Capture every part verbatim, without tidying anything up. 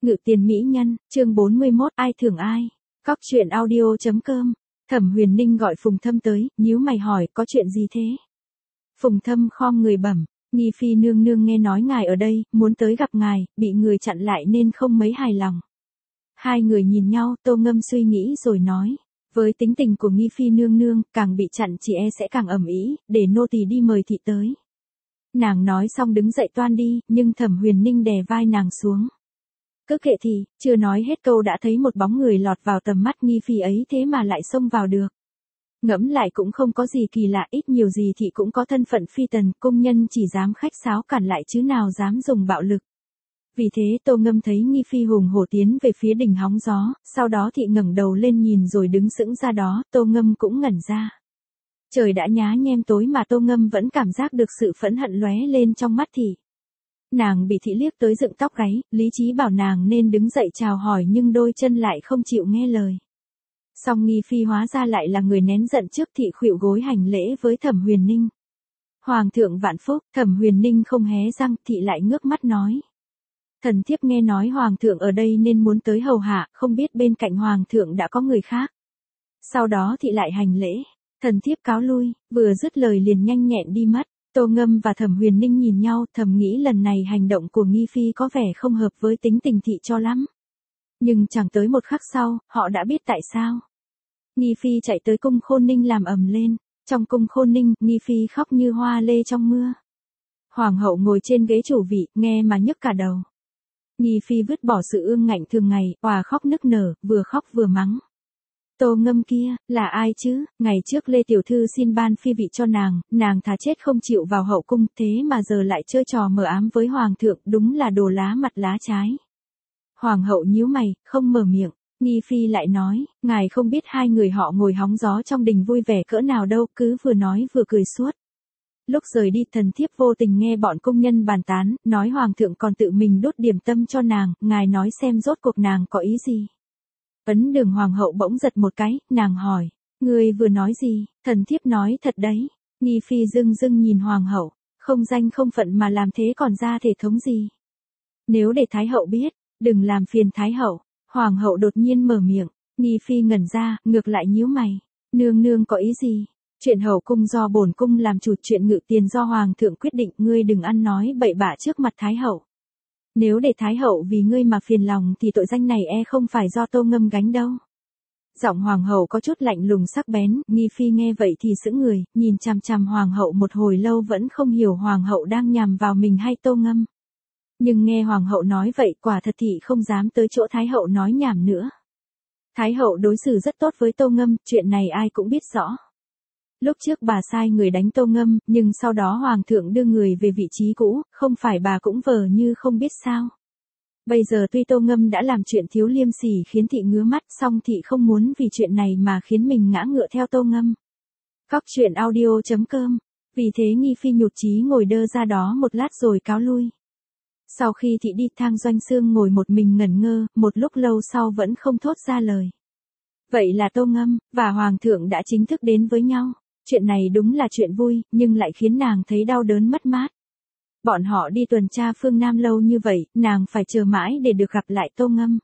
Ngự tiền mỹ nhân, chương bốn mươi mốt, ai thưởng ai? Cóc truyện audio chấm com. Thẩm Huyền Ninh gọi Phùng Thâm tới, nhíu mày hỏi, có chuyện gì thế? Phùng Thâm khom người bẩm, Nghi Phi nương nương nghe nói ngài ở đây, muốn tới gặp ngài, bị người chặn lại nên không mấy hài lòng. Hai người nhìn nhau, Tô Ngâm suy nghĩ rồi nói, với tính tình của Nghi Phi nương nương, càng bị chặn chị e sẽ càng ầm ĩ, để nô tỳ đi mời thị tới. Nàng nói xong đứng dậy toan đi, nhưng Thẩm Huyền Ninh đè vai nàng xuống. Cứ kệ thì, chưa nói hết câu đã thấy một bóng người lọt vào tầm mắt Nghi Phi ấy thế mà lại xông vào được. Ngẫm lại cũng không có gì kỳ lạ, ít nhiều gì thì cũng có thân phận phi tần, công nhân chỉ dám khách sáo cản lại chứ nào dám dùng bạo lực. Vì thế Tô Ngâm thấy Nghi Phi hùng hổ tiến về phía đỉnh hóng gió, sau đó thị ngẩng đầu lên nhìn rồi đứng sững ra đó, Tô Ngâm cũng ngẩn ra. Trời đã nhá nhem tối mà Tô Ngâm vẫn cảm giác được sự phẫn hận lóe lên trong mắt thị. Nàng bị thị liếc tới dựng tóc gáy, lý trí bảo nàng nên đứng dậy chào hỏi nhưng đôi chân lại không chịu nghe lời. Song Nghi Phi hóa ra lại là người nén giận trước thị khuỵu gối hành lễ với Thẩm Huyền Ninh. Hoàng thượng vạn phúc, Thẩm Huyền Ninh không hé răng, thị lại ngước mắt nói. Thần thiếp nghe nói Hoàng thượng ở đây nên muốn tới hầu hạ, không biết bên cạnh Hoàng thượng đã có người khác. Sau đó thị lại hành lễ, thần thiếp cáo lui, vừa dứt lời liền nhanh nhẹn đi mất. Tô Ngâm và Thẩm Huyền Ninh nhìn nhau, thầm nghĩ lần này hành động của Nghi Phi có vẻ không hợp với tính tình thị cho lắm. Nhưng chẳng tới một khắc sau, họ đã biết tại sao. Nghi Phi chạy tới cung Khôn Ninh làm ầm lên. Trong cung Khôn Ninh, Nghi Phi khóc như hoa lê trong mưa. Hoàng hậu ngồi trên ghế chủ vị, nghe mà nhức cả đầu. Nghi Phi vứt bỏ sự ương ngạnh thường ngày, òa khóc nức nở, vừa khóc vừa mắng. Tô Ngâm kia, là ai chứ? Ngày trước Lê Tiểu Thư xin ban phi vị cho nàng, nàng thà chết không chịu vào hậu cung, thế mà giờ lại chơi trò mờ ám với Hoàng thượng, đúng là đồ lá mặt lá trái. Hoàng hậu nhíu mày, không mở miệng. Nghi Phi lại nói, ngài không biết hai người họ ngồi hóng gió trong đình vui vẻ cỡ nào đâu, cứ vừa nói vừa cười suốt. Lúc rời đi thần thiếp vô tình nghe bọn công nhân bàn tán, nói Hoàng thượng còn tự mình đốt điểm tâm cho nàng, ngài nói xem rốt cuộc nàng có ý gì. Ấn Đường Hoàng hậu bỗng giật một cái, nàng hỏi, ngươi vừa nói gì? Thần thiếp nói thật đấy. Nghi Phi dưng dưng nhìn Hoàng hậu, không danh không phận mà làm thế còn ra thể thống gì? Nếu để Thái hậu biết, đừng làm phiền Thái hậu. Hoàng hậu đột nhiên mở miệng, Nghi Phi ngẩn ra, ngược lại nhíu mày, nương nương có ý gì? Chuyện hậu cung do bổn cung làm chủ, chuyện ngự tiền do Hoàng thượng quyết định, ngươi đừng ăn nói bậy bạ trước mặt Thái hậu. Nếu để Thái hậu vì ngươi mà phiền lòng thì tội danh này e không phải do Tô Ngâm gánh đâu. Giọng Hoàng hậu có chút lạnh lùng sắc bén, Nghi Phi nghe vậy thì sững người, nhìn chằm chằm Hoàng hậu một hồi lâu vẫn không hiểu Hoàng hậu đang nhằm vào mình hay Tô Ngâm. Nhưng nghe Hoàng hậu nói vậy quả thật thị không dám tới chỗ Thái hậu nói nhảm nữa. Thái hậu đối xử rất tốt với Tô Ngâm, chuyện này ai cũng biết rõ. Lúc trước bà sai người đánh Tô Ngâm, nhưng sau đó Hoàng thượng đưa người về vị trí cũ, không phải bà cũng vờ như không biết sao. Bây giờ tuy Tô Ngâm đã làm chuyện thiếu liêm sỉ khiến thị ngứa mắt, song thị không muốn vì chuyện này mà khiến mình ngã ngựa theo Tô Ngâm. Cóc truyện audio chấm com. Vì thế Nghi Phi nhụt chí ngồi đơ ra đó một lát rồi cáo lui. Sau khi thị đi, Thang Doanh Xương ngồi một mình ngẩn ngơ, một lúc lâu sau vẫn không thốt ra lời. Vậy là Tô Ngâm và Hoàng thượng đã chính thức đến với nhau. Chuyện này đúng là chuyện vui, nhưng lại khiến nàng thấy đau đớn mất mát. Bọn họ đi tuần tra phương Nam lâu như vậy, nàng phải chờ mãi để được gặp lại Tô Ngâm.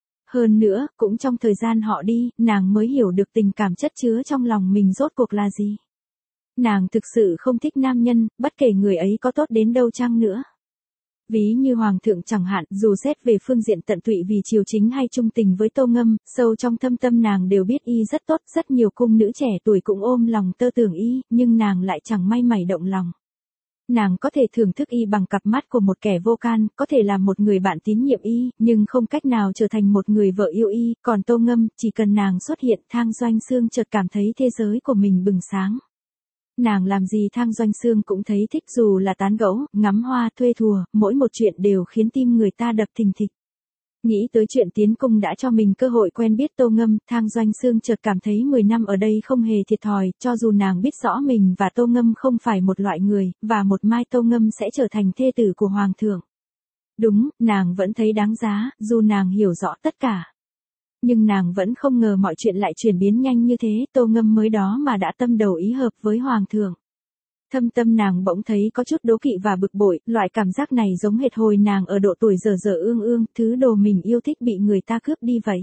Hơn nữa, cũng trong thời gian họ đi, nàng mới hiểu được tình cảm chất chứa trong lòng mình rốt cuộc là gì. Nàng thực sự không thích nam nhân, bất kể người ấy có tốt đến đâu chăng nữa. Ví như Hoàng thượng chẳng hạn, dù xét về phương diện tận tụy vì triều chính hay trung tình với Tô Ngâm, sâu trong thâm tâm nàng đều biết y rất tốt, rất nhiều cung nữ trẻ tuổi cũng ôm lòng tơ tưởng y, nhưng nàng lại chẳng may mảy động lòng. Nàng có thể thưởng thức y bằng cặp mắt của một kẻ vô can, có thể là một người bạn tín nhiệm y, nhưng không cách nào trở thành một người vợ yêu y, còn Tô Ngâm, chỉ cần nàng xuất hiện, Thang Doanh Xương chợt cảm thấy thế giới của mình bừng sáng. Nàng làm gì Thang Doanh Xương cũng thấy thích, dù là tán gẫu, ngắm hoa, thuê thùa, mỗi một chuyện đều khiến tim người ta đập thình thịch. Nghĩ tới chuyện tiến cung đã cho mình cơ hội quen biết Tô Ngâm, Thang Doanh Xương chợt cảm thấy mười năm ở đây không hề thiệt thòi, cho dù nàng biết rõ mình và Tô Ngâm không phải một loại người, và một mai Tô Ngâm sẽ trở thành thê tử của Hoàng thượng. Đúng, nàng vẫn thấy đáng giá, dù nàng hiểu rõ tất cả. Nhưng nàng vẫn không ngờ mọi chuyện lại chuyển biến nhanh như thế, Tô Ngâm mới đó mà đã tâm đầu ý hợp với Hoàng thượng. Thâm tâm nàng bỗng thấy có chút đố kỵ và bực bội, loại cảm giác này giống hệt hồi nàng ở độ tuổi dở dở ương ương, thứ đồ mình yêu thích bị người ta cướp đi vậy.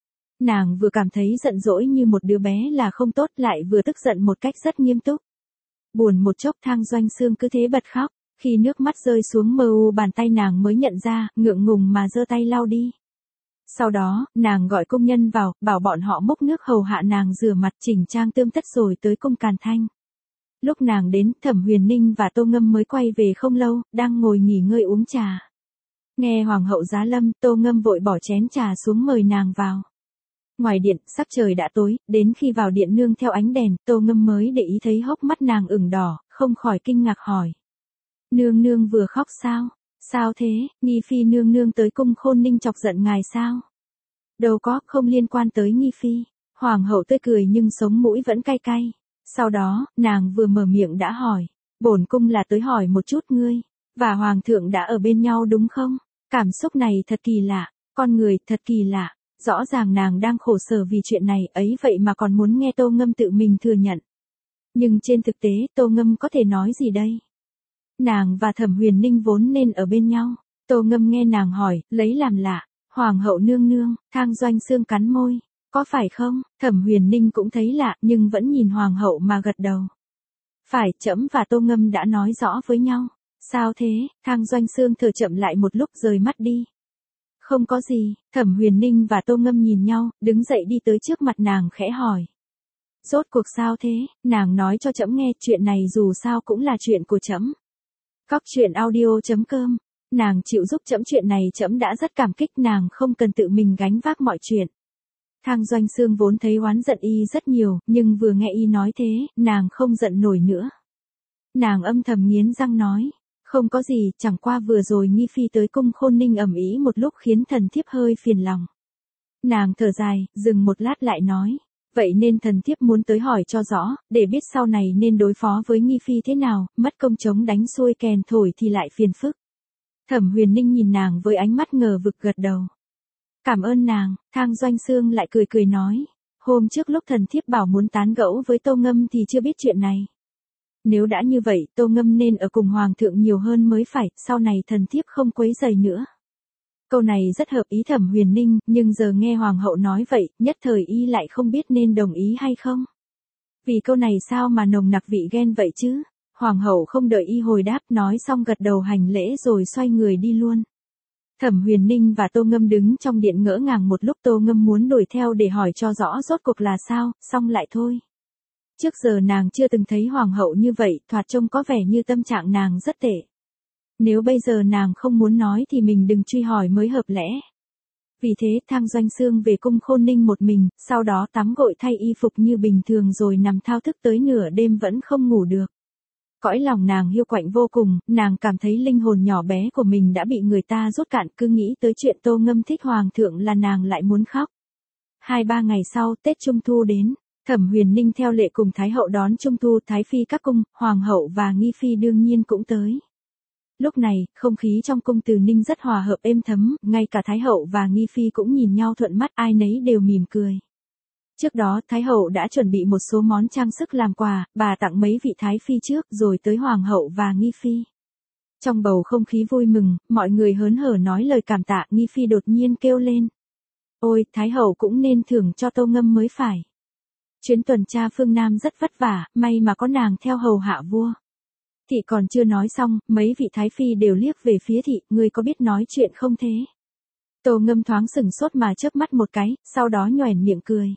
Nàng vừa cảm thấy giận dỗi như một đứa bé là không tốt, lại vừa tức giận một cách rất nghiêm túc. Buồn một chốc Thang Doanh Xương cứ thế bật khóc, khi nước mắt rơi xuống mờ u bàn tay nàng mới nhận ra, ngượng ngùng mà giơ tay lau đi. Sau đó, nàng gọi công nhân vào, bảo bọn họ múc nước hầu hạ nàng rửa mặt chỉnh trang tươm tất rồi tới cung Càn Thanh. Lúc nàng đến, Thẩm Huyền Ninh và Tô Ngâm mới quay về không lâu, đang ngồi nghỉ ngơi uống trà. Nghe Hoàng hậu giá lâm, Tô Ngâm vội bỏ chén trà xuống mời nàng vào. Ngoài điện, sắc trời đã tối, đến khi vào điện nương theo ánh đèn, Tô Ngâm mới để ý thấy hốc mắt nàng ửng đỏ, không khỏi kinh ngạc hỏi. Nương nương vừa khóc sao? Sao thế, Nghi Phi nương nương tới cung Khôn Ninh chọc giận ngài sao? Đâu có, không liên quan tới Nghi Phi. Hoàng hậu tươi cười nhưng sống mũi vẫn cay cay. Sau đó, nàng vừa mở miệng đã hỏi. Bổn cung là tới hỏi một chút ngươi. Và Hoàng thượng đã ở bên nhau đúng không? Cảm xúc này thật kỳ lạ. Con người thật kỳ lạ. Rõ ràng nàng đang khổ sở vì chuyện này ấy vậy mà còn muốn nghe Tô Ngâm tự mình thừa nhận. Nhưng trên thực tế Tô Ngâm có thể nói gì đây? Nàng và Thẩm Huyền Ninh vốn nên ở bên nhau. Tô Ngâm nghe nàng hỏi, lấy làm lạ. Hoàng hậu nương nương, Thang Doanh Xương cắn môi. Có phải không? Thẩm Huyền Ninh cũng thấy lạ nhưng vẫn nhìn Hoàng hậu mà gật đầu. Phải, trẫm và Tô Ngâm đã nói rõ với nhau. Sao thế? Thang Doanh Xương thở chậm lại một lúc rời mắt đi. Không có gì, Thẩm Huyền Ninh và Tô Ngâm nhìn nhau, đứng dậy đi tới trước mặt nàng khẽ hỏi. Rốt cuộc sao thế? Nàng nói cho trẫm nghe, chuyện này dù sao cũng là chuyện của trẫm. Cóc truyện audio chấm com. Nàng chịu giúp trẫm chuyện này trẫm đã rất cảm kích, nàng không cần tự mình gánh vác mọi chuyện. Thang Doanh Xương vốn thấy oán giận y rất nhiều, nhưng vừa nghe y nói thế, nàng không giận nổi nữa. Nàng âm thầm nghiến răng nói. Không có gì, chẳng qua vừa rồi Nghi Phi tới cung Khôn Ninh ầm ĩ một lúc khiến thần thiếp hơi phiền lòng. Nàng thở dài, dừng một lát lại nói. Vậy nên thần thiếp muốn tới hỏi cho rõ, để biết sau này nên đối phó với Nghi Phi thế nào, mất công chống đánh xuôi kèn thổi thì lại phiền phức. Thẩm Huyền Ninh nhìn nàng với ánh mắt ngờ vực gật đầu. Cảm ơn nàng, Thang Doanh Xương lại cười cười nói. Hôm trước lúc thần thiếp bảo muốn tán gẫu với Tô Ngâm thì chưa biết chuyện này. Nếu đã như vậy, Tô Ngâm nên ở cùng Hoàng thượng nhiều hơn mới phải, sau này thần thiếp không quấy rầy nữa. Câu này rất hợp ý Thẩm Huyền Ninh, nhưng giờ nghe Hoàng hậu nói vậy, nhất thời y lại không biết nên đồng ý hay không. Vì câu này sao mà nồng nặc vị ghen vậy chứ? Hoàng hậu không đợi y hồi đáp, nói xong gật đầu hành lễ rồi xoay người đi luôn. Thẩm Huyền Ninh và Tô Ngâm đứng trong điện ngỡ ngàng một lúc, Tô Ngâm muốn đuổi theo để hỏi cho rõ rốt cuộc là sao, xong lại thôi. Trước giờ nàng chưa từng thấy Hoàng hậu như vậy, thoạt trông có vẻ như tâm trạng nàng rất tệ. Nếu bây giờ nàng không muốn nói thì mình đừng truy hỏi mới hợp lẽ. Vì thế Thang Doanh Xương về cung Khôn Ninh một mình, sau đó tắm gội thay y phục như bình thường rồi nằm thao thức tới nửa đêm vẫn không ngủ được. Cõi lòng nàng hiu quạnh vô cùng, nàng cảm thấy linh hồn nhỏ bé của mình đã bị người ta rút cạn, cứ nghĩ tới chuyện Tô Ngâm thích Hoàng thượng là nàng lại muốn khóc. Hai ba ngày sau, Tết Trung Thu đến. Thẩm Huyền Ninh theo lệ cùng Thái hậu đón Trung Thu, Thái Phi các cung, Hoàng hậu và Nghi Phi đương nhiên cũng tới. Lúc này, không khí trong cung Từ Ninh rất hòa hợp êm thấm, ngay cả Thái hậu và Nghi Phi cũng nhìn nhau thuận mắt, ai nấy đều mỉm cười. Trước đó, Thái hậu đã chuẩn bị một số món trang sức làm quà, bà tặng mấy vị Thái Phi trước, rồi tới Hoàng hậu và Nghi Phi. Trong bầu không khí vui mừng, mọi người hớn hở nói lời cảm tạ, Nghi Phi đột nhiên kêu lên. Ôi, Thái hậu cũng nên thưởng cho Tô Ngâm mới phải. Chuyến tuần tra phương Nam rất vất vả, may mà có nàng theo hầu hạ vua. Thị còn chưa nói xong, mấy vị Thái Phi đều liếc về phía thị, ngươi có biết nói chuyện không thế? Tô Ngâm thoáng sừng sốt mà chớp mắt một cái, sau đó nhoẻn miệng cười.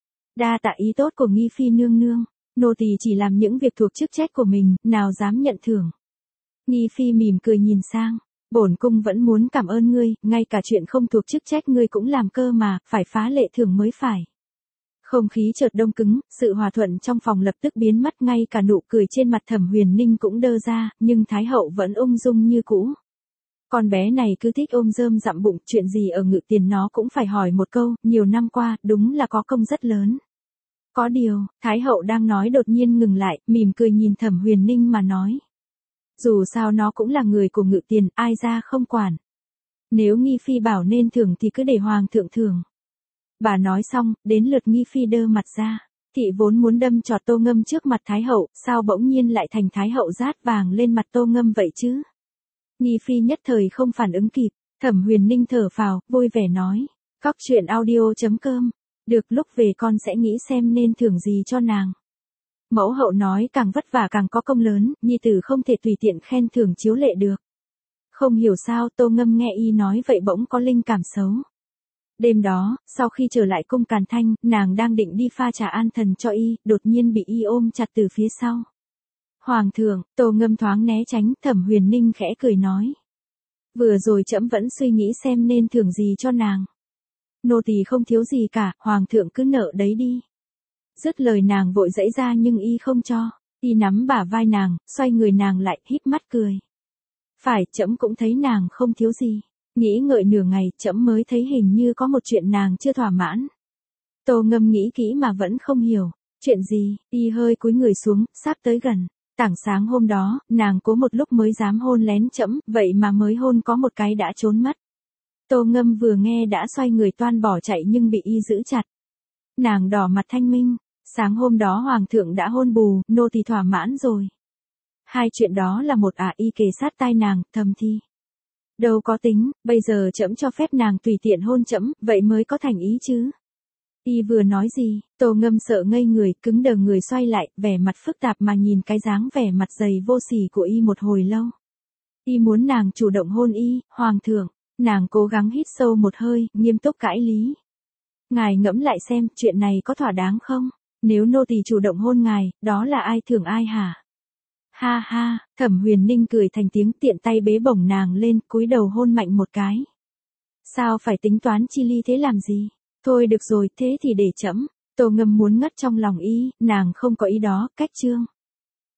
Đa tạ ý tốt của Nghi Phi nương nương, nô tỳ chỉ làm những việc thuộc chức trách của mình, nào dám nhận thưởng. Nghi Phi mỉm cười nhìn sang, bổn cung vẫn muốn cảm ơn ngươi, ngay cả chuyện không thuộc chức trách ngươi cũng làm cơ mà, phải phá lệ thưởng mới phải. Không khí chợt đông cứng, sự hòa thuận trong phòng lập tức biến mất, ngay cả nụ cười trên mặt Thẩm Huyền Ninh cũng đơ ra, nhưng Thái hậu vẫn ung dung như cũ. Con bé này cứ thích ôm rơm dặm bụng, chuyện gì ở Ngự Tiền nó cũng phải hỏi một câu, nhiều năm qua, đúng là có công rất lớn. Có điều, Thái hậu đang nói đột nhiên ngừng lại, mỉm cười nhìn Thẩm Huyền Ninh mà nói. Dù sao nó cũng là người của Ngự Tiền, ai ra không quản. Nếu Nghi Phi bảo nên thưởng thì cứ để Hoàng thượng thưởng. Bà nói xong, đến lượt Nghi Phi đơ mặt ra. Thị vốn muốn đâm chọt Tô Ngâm trước mặt Thái hậu, sao bỗng nhiên lại thành Thái hậu rát vàng lên mặt Tô Ngâm vậy chứ? Nghi phi nhất thời không phản ứng kịp, Thẩm Huyền Ninh thở phào, vui vẻ nói. Cóc truyện audio chấm com. Được, lúc về con sẽ nghĩ xem nên thưởng gì cho nàng. Mẫu hậu nói càng vất vả càng có công lớn, nhi tử không thể tùy tiện khen thưởng chiếu lệ được. Không hiểu sao Tô Ngâm nghe y nói vậy bỗng có linh cảm xấu. Đêm đó, sau khi trở lại cung Càn Thanh, nàng đang định đi pha trà an thần cho y, đột nhiên bị y ôm chặt từ phía sau. Hoàng thượng, Tô Ngâm thoáng né tránh, Thẩm Huyền Ninh khẽ cười nói. Vừa rồi trẫm vẫn suy nghĩ xem nên thưởng gì cho nàng. Nô tỳ không thiếu gì cả, hoàng thượng cứ nợ đấy đi. Dứt lời nàng vội giãy ra nhưng y không cho, y nắm bả vai nàng, xoay người nàng lại, híp mắt cười. Phải, trẫm cũng thấy nàng không thiếu gì. Nghĩ ngợi nửa ngày, trẫm mới thấy hình như có một chuyện nàng chưa thỏa mãn. Tô Ngâm nghĩ kỹ mà vẫn không hiểu. Chuyện gì? Y hơi cúi người xuống, sắp tới gần. Tảng sáng hôm đó, nàng cố một lúc mới dám hôn lén trẫm, vậy mà mới hôn có một cái đã trốn mất. Tô Ngâm vừa nghe đã xoay người toan bỏ chạy nhưng bị y giữ chặt. Nàng đỏ mặt thanh minh, sáng hôm đó hoàng thượng đã hôn bù, nô tỳ thỏa mãn rồi. Hai chuyện đó là một à, y kề sát tai nàng, thầm thi. Đâu có tính, bây giờ trẫm cho phép nàng tùy tiện hôn trẫm, vậy mới có thành ý chứ. Y vừa nói gì, Tô Ngâm sợ ngây người, cứng đờ người xoay lại, vẻ mặt phức tạp mà nhìn cái dáng vẻ mặt dày vô sỉ của y một hồi lâu. Y muốn nàng chủ động hôn y, hoàng thượng, nàng cố gắng hít sâu một hơi, nghiêm túc cãi lý. Ngài ngẫm lại xem, chuyện này có thỏa đáng không? Nếu nô tỳ chủ động hôn ngài, đó là ai thưởng ai hả? Ha ha, Thẩm Huyền Ninh cười thành tiếng, tiện tay bế bổng nàng lên, cúi đầu hôn mạnh một cái. Sao phải tính toán chi ly thế làm gì? Thôi được rồi, thế thì để trẫm. Tô Ngâm muốn ngất trong lòng y, nàng không có ý đó, cách chương.